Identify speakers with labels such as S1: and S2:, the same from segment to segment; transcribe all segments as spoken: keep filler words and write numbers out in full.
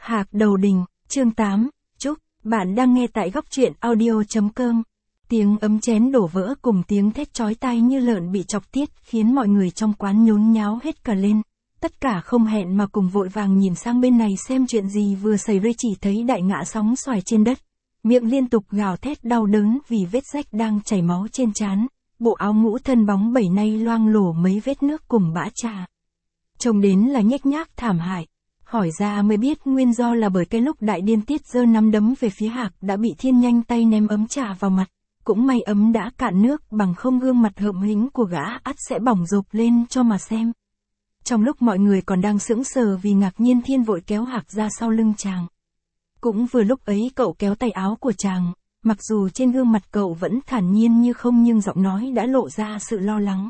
S1: Hạc đầu đình, chương tám, Trúc, bạn đang nghe tại góc truyện audio.com. Tiếng ấm chén đổ vỡ cùng tiếng thét chói tai như lợn bị chọc tiết khiến mọi người trong quán nhốn nháo hết cả lên. Tất cả không hẹn mà cùng vội vàng nhìn sang bên này xem chuyện gì vừa xảy ra, chỉ thấy đại ngã sóng xoài trên đất. Miệng liên tục gào thét đau đớn vì vết rách đang chảy máu trên trán. Bộ áo ngũ thân bóng bẩy nay loang lổ mấy vết nước cùng bã trà. Trông đến là nhếch nhác thảm hại. Hỏi ra mới biết nguyên do là bởi cái lúc đại điên tiết giơ nắm đấm về phía Hạc đã bị Thiên nhanh tay ném ấm trà vào mặt. Cũng may ấm đã cạn nước, bằng không gương mặt hợm hính của gã ắt sẽ bỏng rộp lên cho mà xem. Trong lúc mọi người còn đang sững sờ vì ngạc nhiên, Thiên vội kéo Hạc ra sau lưng chàng. Cũng vừa lúc ấy cậu kéo tay áo của chàng, mặc dù trên gương mặt cậu vẫn thản nhiên như không nhưng giọng nói đã lộ ra sự lo lắng.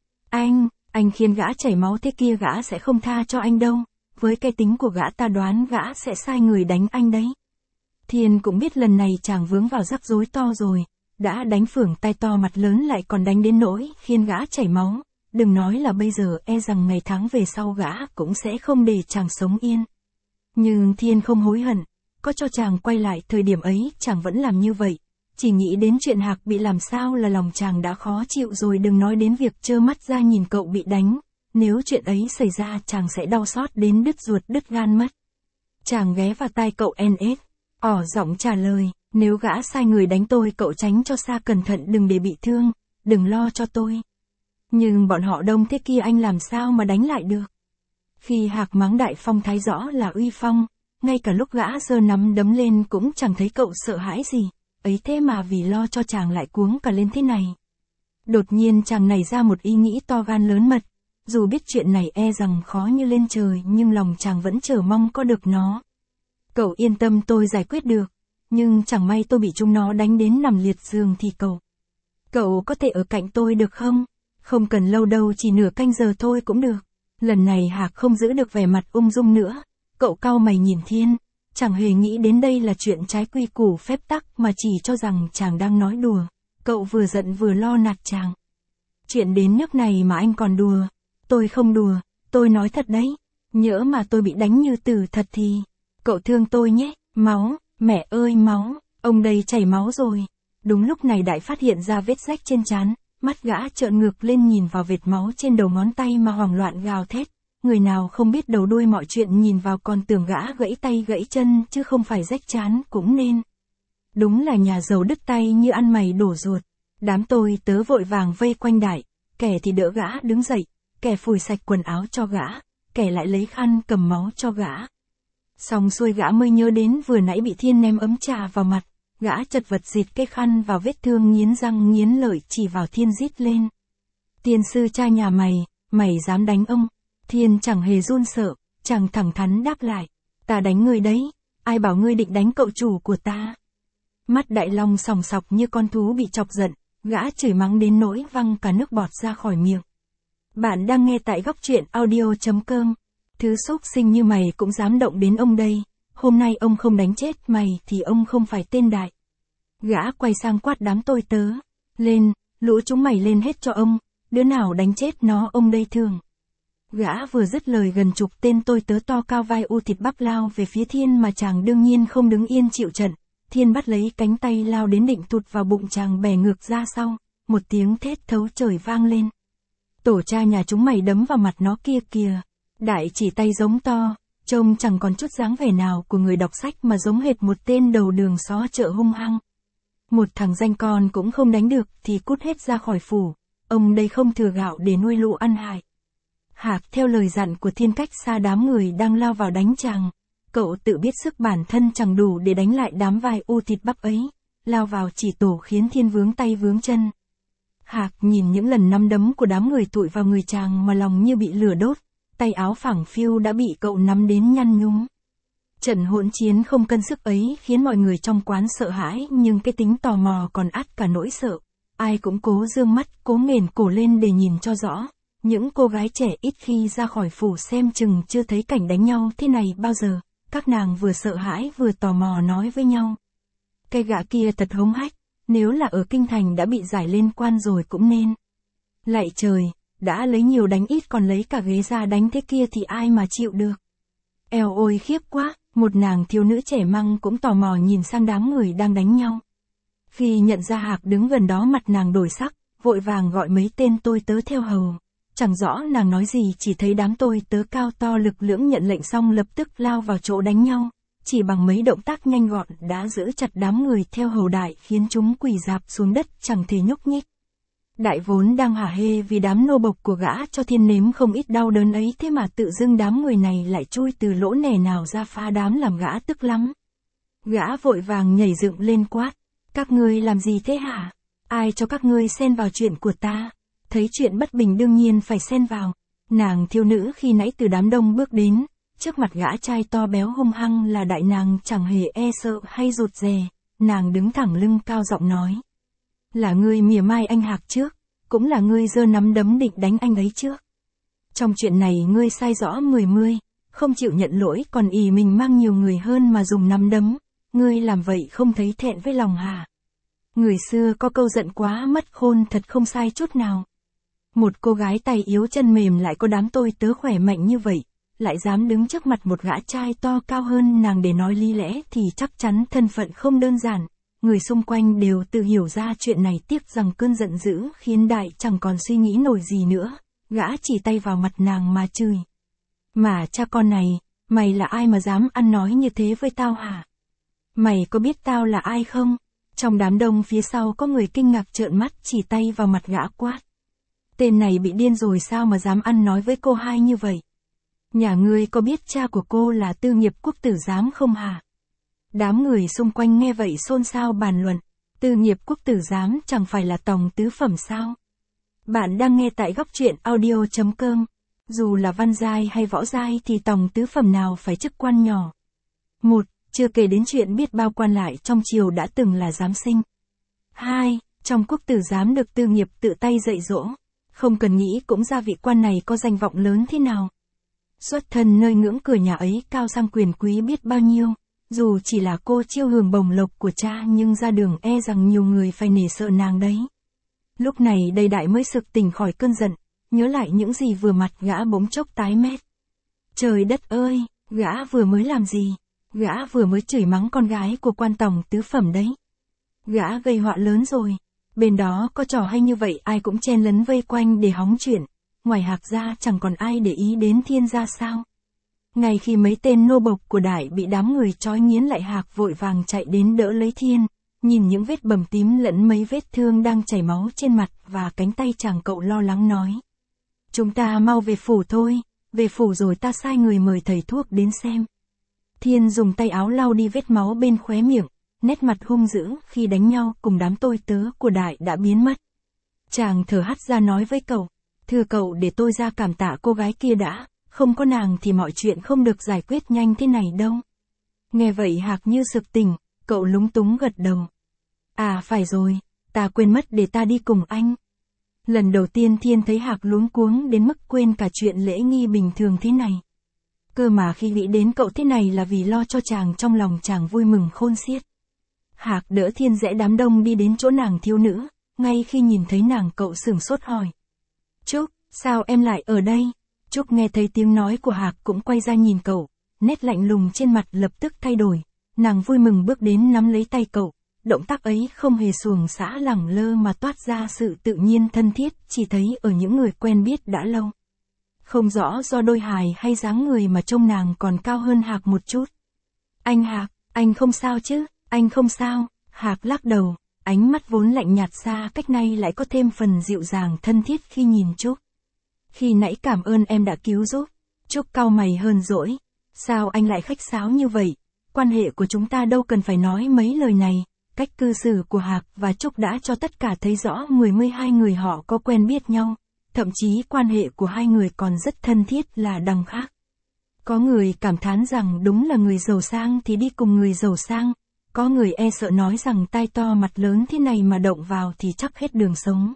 S1: Anh, anh khiến gã chảy máu thế kia gã sẽ không tha cho anh đâu. Với cái tính của gã ta đoán gã sẽ sai người đánh anh đấy. Thiên cũng biết lần này chàng vướng vào rắc rối to rồi, đã đánh phưởng tay to mặt lớn lại còn đánh đến nỗi khiến gã chảy máu, đừng nói là bây giờ, e rằng ngày tháng về sau gã cũng sẽ không để chàng sống yên. Nhưng Thiên không hối hận, có cho chàng quay lại thời điểm ấy chàng vẫn làm như vậy, chỉ nghĩ đến chuyện Hạc bị làm sao là lòng chàng đã khó chịu rồi, đừng nói đến việc trơ mắt ra nhìn cậu bị đánh. Nếu chuyện ấy xảy ra chàng sẽ đau xót đến đứt ruột đứt gan mất. Chàng ghé vào tai cậu en ét, ỏ giọng trả lời, nếu gã sai người đánh tôi cậu tránh cho xa, cẩn thận đừng để bị thương, đừng lo cho tôi. Nhưng bọn họ đông thế kia anh làm sao mà đánh lại được. Khi Hạc mắng đại phong thái rõ là uy phong, ngay cả lúc gã giơ nắm đấm lên cũng chẳng thấy cậu sợ hãi gì, ấy thế mà vì lo cho chàng lại cuống cả lên thế này. Đột nhiên chàng nảy ra một ý nghĩ to gan lớn mật. Dù biết chuyện này e rằng khó như lên trời nhưng lòng chàng vẫn chờ mong có được nó. Cậu yên tâm, tôi giải quyết được. Nhưng chẳng may tôi bị chúng nó đánh đến nằm liệt giường thì cậu. Cậu có thể ở cạnh tôi được không? Không cần lâu đâu, chỉ nửa canh giờ thôi cũng được. Lần này Hạc không giữ được vẻ mặt ung dung nữa. Cậu cau mày nhìn Thiên, chẳng hề nghĩ đến đây là chuyện trái quy củ phép tắc mà chỉ cho rằng chàng đang nói đùa. Cậu vừa giận vừa lo nạt chàng. Chuyện đến nước này mà anh còn đùa. Tôi không đùa, tôi nói thật đấy. Nhỡ mà tôi bị đánh như tử thật thì, cậu thương tôi nhé. Máu, mẹ ơi máu, ông đây chảy máu rồi. Đúng lúc này Đại phát hiện ra vết rách trên trán, mắt gã trợn ngược lên nhìn vào vệt máu trên đầu ngón tay mà hoảng loạn gào thét. Người nào không biết đầu đuôi mọi chuyện nhìn vào còn tưởng gã gãy tay gãy chân chứ không phải rách trán cũng nên. Đúng là nhà giàu đứt tay như ăn mày đổ ruột. Đám tôi tớ vội vàng vây quanh Đại, kẻ thì đỡ gã đứng dậy, kẻ phủi sạch quần áo cho gã, kẻ lại lấy khăn cầm máu cho gã. Xong xuôi gã mới nhớ đến vừa nãy bị Thiên ném ấm trà vào mặt, gã chật vật dịt cái khăn vào vết thương, nghiến răng nghiến lợi chỉ vào Thiên rít lên. Tiên sư cha nhà mày, mày dám đánh ông? Thiên chẳng hề run sợ, chàng thẳng thắn đáp lại, ta đánh ngươi đấy, ai bảo ngươi định đánh cậu chủ của ta? Mắt Đại Long sòng sọc như con thú bị chọc giận, gã chửi mắng đến nỗi văng cả nước bọt ra khỏi miệng. Bạn đang nghe tại góc truyện audio.com. Thứ xúc sinh như mày cũng dám động đến ông đây. Hôm nay ông không đánh chết mày thì ông không phải tên Đại. Gã quay sang quát đám tôi tớ. Lên, lũ chúng mày lên hết cho ông. Đứa nào đánh chết nó ông đây thường. Gã vừa dứt lời gần chục tên tôi tớ to cao vai u thịt bắp lao về phía Thiên mà chàng đương nhiên không đứng yên chịu trận. Thiên bắt lấy cánh tay lao đến định tụt vào bụng chàng, bẻ ngược ra sau. Một tiếng thét thấu trời vang lên. Tổ cha nhà chúng mày đấm vào mặt nó kia kìa. Đại chỉ tay giống to, trông chẳng còn chút dáng vẻ nào của người đọc sách mà giống hệt một tên đầu đường xó chợ hung hăng. Một thằng danh con cũng không đánh được thì cút hết ra khỏi phủ, ông đây không thừa gạo để nuôi lũ ăn hại. Hạc theo lời dặn của Thiên cách xa đám người đang lao vào đánh chàng. Cậu tự biết sức bản thân chẳng đủ để đánh lại đám vai u thịt bắp ấy, lao vào chỉ tổ khiến Thiên vướng tay vướng chân. Hạc nhìn những lần nắm đấm của đám người tụi vào người chàng mà lòng như bị lửa đốt, tay áo phẳng phiu đã bị cậu nắm đến nhăn nhúm. Trận hỗn chiến không cân sức ấy khiến mọi người trong quán sợ hãi, nhưng cái tính tò mò còn át cả nỗi sợ. Ai cũng cố dương mắt, cố nghển cổ lên để nhìn cho rõ. Những cô gái trẻ ít khi ra khỏi phủ xem chừng chưa thấy cảnh đánh nhau thế này bao giờ. Các nàng vừa sợ hãi vừa tò mò nói với nhau. Cái gã kia thật hống hách. Nếu là ở kinh thành đã bị giải lên quan rồi cũng nên. Lạy trời, đã lấy nhiều đánh ít còn lấy cả ghế ra đánh thế kia thì ai mà chịu được. Eo ôi khiếp quá, Một nàng thiếu nữ trẻ măng cũng tò mò nhìn sang đám người đang đánh nhau. Khi nhận ra Hạc đứng gần đó mặt nàng đổi sắc, vội vàng gọi mấy tên tôi tớ theo hầu. Chẳng rõ nàng nói gì, chỉ thấy đám tôi tớ cao to lực lưỡng nhận lệnh xong lập tức lao vào chỗ đánh nhau. Chỉ bằng mấy động tác nhanh gọn đã giữ chặt đám người theo hầu Đại khiến chúng quỳ rạp xuống đất chẳng thể nhúc nhích. Đại vốn đang hả hê vì đám nô bộc của gã cho Thiên nếm không ít đau đớn ấy, thế mà tự dưng đám người này lại chui từ lỗ nẻ nào ra phá đám làm gã tức lắm. Gã vội vàng nhảy dựng lên quát, các ngươi làm gì thế hả? Ai cho các ngươi xen vào chuyện của ta? Thấy chuyện bất bình đương nhiên phải xen vào. Nàng thiếu nữ khi nãy từ đám đông bước đến, trước mặt gã trai to béo hung hăng là Đại, nàng chẳng hề e sợ hay rụt rè, nàng đứng thẳng lưng cao giọng nói. Là ngươi mỉa mai anh Hạc trước, cũng là ngươi giơ nắm đấm định đánh anh ấy trước. Trong chuyện này ngươi sai rõ mười mươi, không chịu nhận lỗi còn ỷ mình mang nhiều người hơn mà dùng nắm đấm, ngươi làm vậy không thấy thẹn với lòng hả? Người xưa có câu giận quá mất khôn thật không sai chút nào. Một cô gái tay yếu chân mềm lại có đám tôi tớ khỏe mạnh như vậy, lại dám đứng trước mặt một gã trai to cao hơn nàng để nói lý lẽ thì chắc chắn thân phận không đơn giản. Người xung quanh đều tự hiểu ra chuyện này, tiếc rằng cơn giận dữ khiến Đại chẳng còn suy nghĩ nổi gì nữa, gã chỉ tay vào mặt nàng mà chửi. Mà cha con này, mày là ai mà dám ăn nói như thế với tao hả? Mày có biết tao là ai không? Trong đám đông phía sau có người kinh ngạc trợn mắt chỉ tay vào mặt gã quát. Tên này bị điên rồi sao mà dám ăn nói với cô hai như vậy? Nhà ngươi có biết cha của cô là Tư Nghiệp Quốc tử giám không hả? Đám người xung quanh nghe vậy xôn xao bàn luận, Tư Nghiệp Quốc tử giám chẳng phải là tòng tứ phẩm sao? Bạn đang nghe tại góc truyện audio chấm com. Dù là văn giai hay võ giai thì tòng tứ phẩm nào phải chức quan nhỏ. Một, chưa kể đến chuyện biết bao quan lại trong triều đã từng là giám sinh. Hai, trong quốc tử giám được Tư Nghiệp tự tay dạy dỗ, không cần nghĩ cũng ra vị quan này có danh vọng lớn thế nào. Xuất thân nơi ngưỡng cửa nhà ấy cao sang quyền quý biết bao nhiêu. Dù chỉ là cô chiêu hưởng bổng lộc của cha nhưng ra đường e rằng nhiều người phải nể sợ nàng đấy. Lúc này đây Đại mới sực tỉnh khỏi cơn giận, nhớ lại những gì vừa mặt gã bỗng chốc tái mét. Trời đất ơi, gã vừa mới làm gì? Gã vừa mới chửi mắng con gái của quan tòng tứ phẩm đấy. Gã gây họa lớn rồi. Bên đó có trò hay như vậy ai cũng chen lấn vây quanh để hóng chuyện. Ngoài Hạc ra chẳng còn ai để ý đến Thiên gia sao? Ngay khi mấy tên nô bộc của Đại bị đám người trói nghiến lại, Hạc vội vàng chạy đến đỡ lấy Thiên, nhìn những vết bầm tím lẫn mấy vết thương đang chảy máu trên mặt và cánh tay chàng, cậu lo lắng nói. Chúng ta mau về phủ thôi, về phủ rồi ta sai người mời thầy thuốc đến xem. Thiên dùng tay áo lau đi vết máu bên khóe miệng, nét mặt hung dữ khi đánh nhau cùng đám tôi tớ của Đại đã biến mất. Chàng thở hắt ra nói với cậu, thưa cậu để tôi ra cảm tạ cô gái kia đã. Không có nàng thì mọi chuyện không được giải quyết nhanh thế này đâu. Nghe vậy Hạc như sực tỉnh, cậu lúng túng gật đầu. À phải rồi, ta quên mất để ta đi cùng anh. Lần đầu tiên Thiên thấy Hạc luống cuống đến mức quên cả chuyện lễ nghi bình thường thế này. Cơ mà khi nghĩ đến cậu thế này là vì lo cho chàng, trong lòng chàng vui mừng khôn xiết. Hạc đỡ Thiên rẽ đám đông đi đến chỗ nàng thiếu nữ, ngay khi nhìn thấy nàng cậu sửng sốt hỏi. Trúc, sao em lại ở đây? Trúc nghe thấy tiếng nói của Hạc cũng quay ra nhìn cậu, nét lạnh lùng trên mặt lập tức thay đổi, nàng vui mừng bước đến nắm lấy tay cậu, động tác ấy không hề xuồng xã lẳng lơ mà toát ra sự tự nhiên thân thiết, chỉ thấy ở những người quen biết đã lâu. Không rõ do đôi hài hay dáng người mà trông nàng còn cao hơn Hạc một chút. Anh Hạc, anh không sao chứ? Anh không sao. Hạc lắc đầu, ánh mắt vốn lạnh nhạt xa cách nay lại có thêm phần dịu dàng thân thiết khi nhìn Trúc. Khi nãy cảm ơn em đã cứu giúp. Trúc cau mày hờn dỗi. Sao anh lại khách sáo như vậy? Quan hệ của chúng ta đâu cần phải nói mấy lời này. Cách cư xử của Hạc và Trúc đã cho tất cả thấy rõ mười mươi hai người họ có quen biết nhau. Thậm chí quan hệ của hai người còn rất thân thiết là đằng khác. Có người cảm thán rằng đúng là người giàu sang thì đi cùng người giàu sang. Có người e sợ nói rằng tai to mặt lớn thế này mà động vào thì chắc hết đường sống.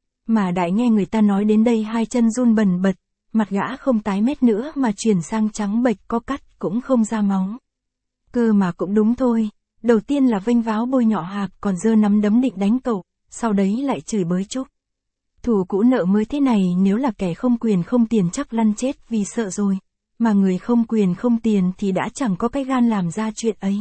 S1: Mà Đại nghe người ta nói đến đây hai chân run bần bật, mặt gã không tái mét nữa mà chuyển sang trắng bệch, có cắt cũng không ra máu. Cơ mà cũng đúng thôi, đầu tiên là vênh váo bôi nhọ Hạc còn giơ nắm đấm định đánh cậu, sau đấy lại chửi bới Trúc. Thù cũ nợ mới thế này nếu là kẻ không quyền không tiền chắc lăn chết vì sợ rồi. mà người không quyền không tiền thì đã chẳng có cái gan làm ra chuyện ấy.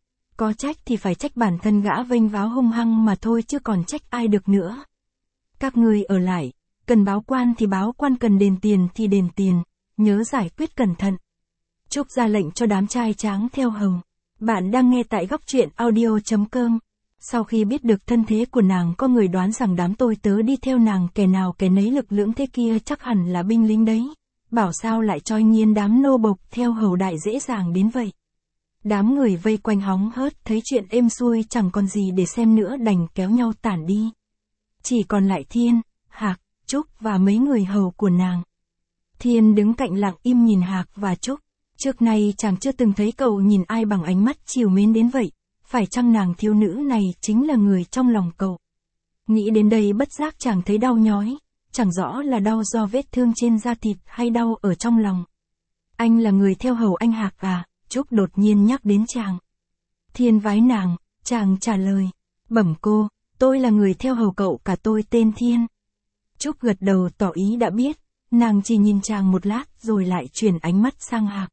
S1: Có trách thì phải trách bản thân gã vênh váo hung hăng mà thôi chứ còn trách ai được nữa. Các ngươi ở lại, cần báo quan thì báo quan, cần đền tiền thì đền tiền, nhớ giải quyết cẩn thận. Trúc ra lệnh cho đám trai tráng theo hầu. Bạn đang nghe tại góc truyện audio.com. Sau khi biết được thân thế của nàng, có người đoán rằng đám tôi tớ đi theo nàng kẻ nào kẻ nấy lực lưỡng thế kia chắc hẳn là binh lính đấy. Bảo sao lại choi nghiến đám nô bộc theo hầu đại dễ dàng đến vậy. Đám người vây quanh hóng hớt thấy chuyện êm xuôi chẳng còn gì để xem nữa đành kéo nhau tản đi. Chỉ còn lại Thiên, Hạc, Trúc và mấy người hầu của nàng. Thiên đứng cạnh lặng im nhìn Hạc và Trúc. Trước nay chàng chưa từng thấy cậu nhìn ai bằng ánh mắt trìu mến đến vậy. Phải chăng nàng thiếu nữ này chính là người trong lòng cậu? Nghĩ đến đây bất giác chàng thấy đau nhói. Chẳng rõ là đau do vết thương trên da thịt hay đau ở trong lòng. Anh là người theo hầu anh Hạc à? Trúc đột nhiên nhắc đến chàng. Thiên vái nàng, chàng trả lời. Bẩm cô, tôi là người theo hầu cậu cả, tôi tên Thiên. Trúc gật đầu tỏ ý đã biết. Nàng chỉ nhìn chàng một lát rồi lại chuyển ánh mắt sang Hạc.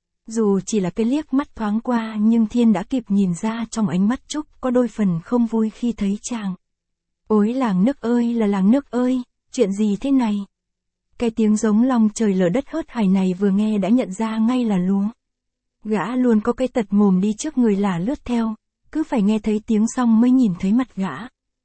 S1: Dù chỉ là cái liếc mắt thoáng qua nhưng Thiên đã kịp nhìn ra trong ánh mắt Trúc có đôi phần không vui khi thấy chàng. Ôi làng nước ơi là làng nước ơi, chuyện gì thế này? Cái tiếng giống long trời lở đất hớt hải này vừa nghe đã nhận ra ngay là Lúa. Gã luôn có cái tật mồm đi trước người là lướt theo, cứ phải nghe thấy tiếng xong mới nhìn thấy mặt gã.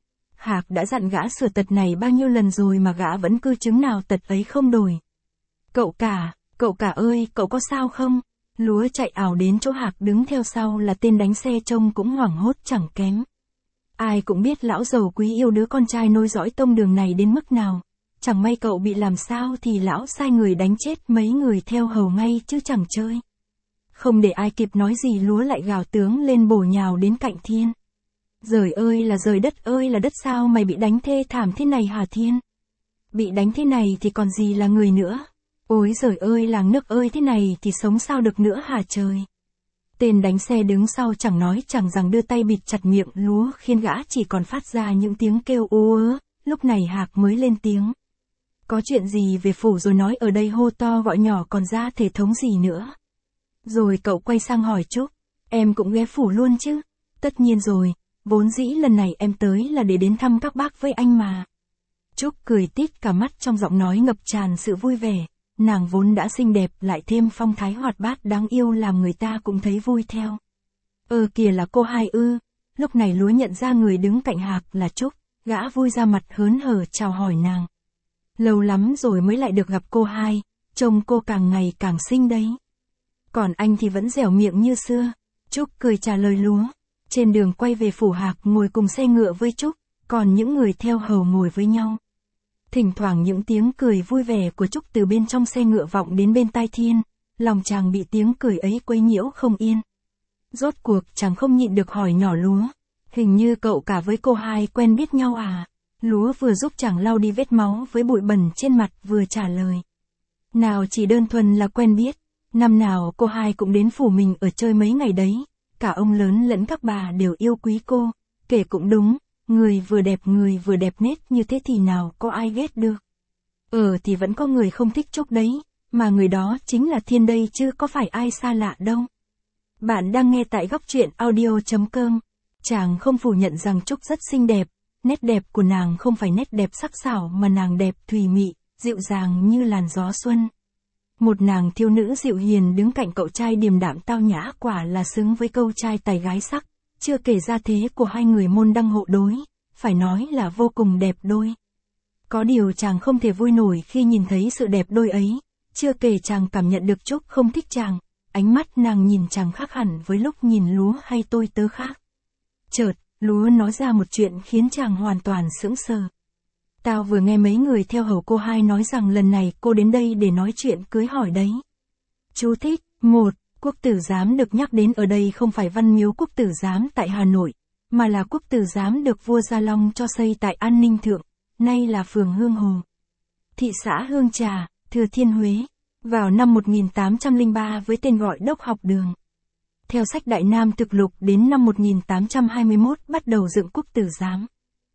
S1: Hạc đã dặn gã sửa tật này bao nhiêu lần rồi mà gã vẫn cứ chứng nào tật ấy không đổi. Cậu cả, cậu cả ơi, cậu có sao không? Lúa chạy ảo đến chỗ Hạc đứng theo sau là tên đánh xe trông cũng hoảng hốt chẳng kém. Ai cũng biết lão giàu quý yêu đứa con trai nối dõi tông đường này đến mức nào. Chẳng may cậu bị làm sao thì lão sai người đánh chết mấy người theo hầu ngay chứ chẳng chơi. Không để ai kịp nói gì Lúa lại gào tướng lên bổ nhào đến cạnh Thiên. Giời ơi là giời, đất ơi là đất, sao mày bị đánh thê thảm thế này hả Thiên? Bị đánh thế này thì còn gì là người nữa? Ôi giời ơi làng nước ơi, thế này thì sống sao được nữa hả trời? Tên đánh xe đứng sau chẳng nói chẳng rằng đưa tay bịt chặt miệng Lúa khiến gã chỉ còn phát ra những tiếng kêu ú ớ. Lúc này Hạc mới lên tiếng. Có chuyện gì về phủ rồi nói ở đây, hô to gọi nhỏ còn ra thể thống gì nữa. Rồi cậu quay sang hỏi Trúc. Em cũng ghé phủ luôn chứ? Tất nhiên rồi, vốn dĩ lần này em tới là để đến thăm các bác với anh mà. Trúc cười tít cả mắt trong giọng nói ngập tràn sự vui vẻ. Nàng vốn đã xinh đẹp lại thêm phong thái hoạt bát đáng yêu làm người ta cũng thấy vui theo. Ờ kìa là cô hai ư. Lúc này Lúa nhận ra người đứng cạnh Hạc là Trúc. Gã vui ra mặt hớn hở chào hỏi nàng. Lâu lắm rồi mới lại được gặp cô hai. Trông cô càng ngày càng xinh đấy. Còn anh thì vẫn dẻo miệng như xưa. Trúc cười trả lời Lúa. Trên đường quay về phủ Hạc ngồi cùng xe ngựa với Trúc. Còn những người theo hầu ngồi với nhau. Thỉnh thoảng những tiếng cười vui vẻ của Trúc từ bên trong xe ngựa vọng đến bên tai Thiên. Lòng chàng bị tiếng cười ấy quấy nhiễu không yên. Rốt cuộc chàng không nhịn được hỏi nhỏ Lúa. Hình như cậu cả với cô hai quen biết nhau à? Lúa vừa giúp chàng lau đi vết máu với bụi bẩn trên mặt vừa trả lời. Nào chỉ đơn thuần là quen biết. Năm nào cô hai cũng đến phủ mình ở chơi mấy ngày đấy. Cả ông lớn lẫn các bà đều yêu quý cô. Kể cũng đúng. Người vừa đẹp người vừa đẹp nết như thế thì nào có ai ghét được. Ờ thì vẫn có người không thích Trúc đấy, mà người đó chính là Thiên đây chứ có phải ai xa lạ đâu. Bạn đang nghe tại góc truyện audio.com. Chàng không phủ nhận rằng Trúc rất xinh đẹp, nét đẹp của nàng không phải nét đẹp sắc sảo mà nàng đẹp thùy mị, dịu dàng như làn gió xuân. Một nàng thiếu nữ dịu hiền đứng cạnh cậu trai điềm đạm tao nhã quả là xứng với câu trai tài gái sắc. Chưa kể gia thế của hai người môn đăng hộ đối, phải nói là vô cùng đẹp đôi. Có điều chàng không thể vui nổi khi nhìn thấy sự đẹp đôi ấy, chưa kể chàng cảm nhận được Trúc không thích chàng, ánh mắt nàng nhìn chàng khác hẳn với lúc nhìn Lúa hay tôi tớ khác. Chợt, Lúa nói ra một chuyện khiến chàng hoàn toàn sững sờ. Tao vừa nghe mấy người theo hầu cô hai nói rằng lần này cô đến đây để nói chuyện cưới hỏi đấy. Chú thích, một. Quốc tử giám được nhắc đến ở đây không phải Văn Miếu Quốc tử giám tại Hà Nội, mà là Quốc tử giám được vua Gia Long cho xây tại An Ninh Thượng, nay là phường Hương Hồ, thị xã Hương Trà, Thừa Thiên Huế, vào năm một nghìn tám trăm lẻ ba với tên gọi Đốc Học Đường. Theo sách Đại Nam Thực Lục đến năm một nghìn tám trăm hai mươi mốt bắt đầu dựng Quốc tử giám.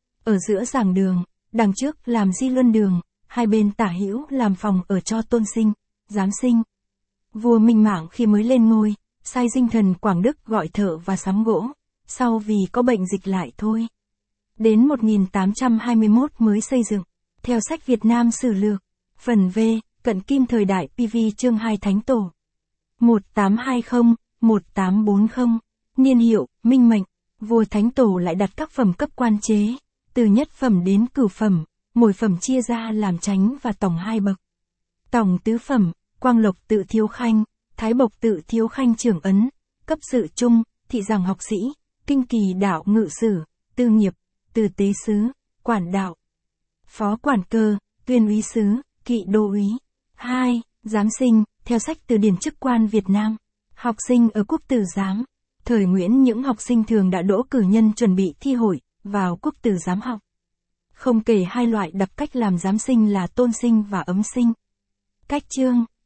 S1: Ở giữa giảng đường, đằng trước làm Di Luân Đường, hai bên tả hữu làm phòng ở cho tôn sinh, giám sinh. Vua Minh Mạng khi mới lên ngôi, sai dinh thần Quảng Đức gọi thợ và sắm gỗ, sau vì có bệnh dịch lại thôi. Đến một nghìn tám trăm hai mươi mốt mới xây dựng. Theo sách Việt Nam Sử Lược, phần V, Cận Kim thời đại pê vê chương hai Thánh Tổ. một tám hai không, một tám bốn không, niên hiệu, Minh Mệnh, vua Thánh Tổ lại đặt các phẩm cấp quan chế, từ nhất phẩm đến cửu phẩm, mỗi phẩm chia ra làm chánh và tổng hai bậc. Tổng tứ phẩm, Quang Lộc tự Thiếu Khanh, Thái Bộc tự Thiếu Khanh trưởng ấn, cấp sự trung, thị giảng học sĩ, kinh kỳ đạo ngự sử, tư nghiệp, từ tế sứ, quản đạo, phó quản cơ, tuyên úy sứ, kỵ đô úy. hai. Giám sinh, theo sách từ điển chức quan Việt Nam. Học sinh ở quốc tử giám. Thời Nguyễn những học sinh thường đã đỗ cử nhân chuẩn bị thi hội, vào quốc tử giám học. Không kể hai loại đặc cách làm giám sinh là tôn sinh và ấm sinh. Cách chương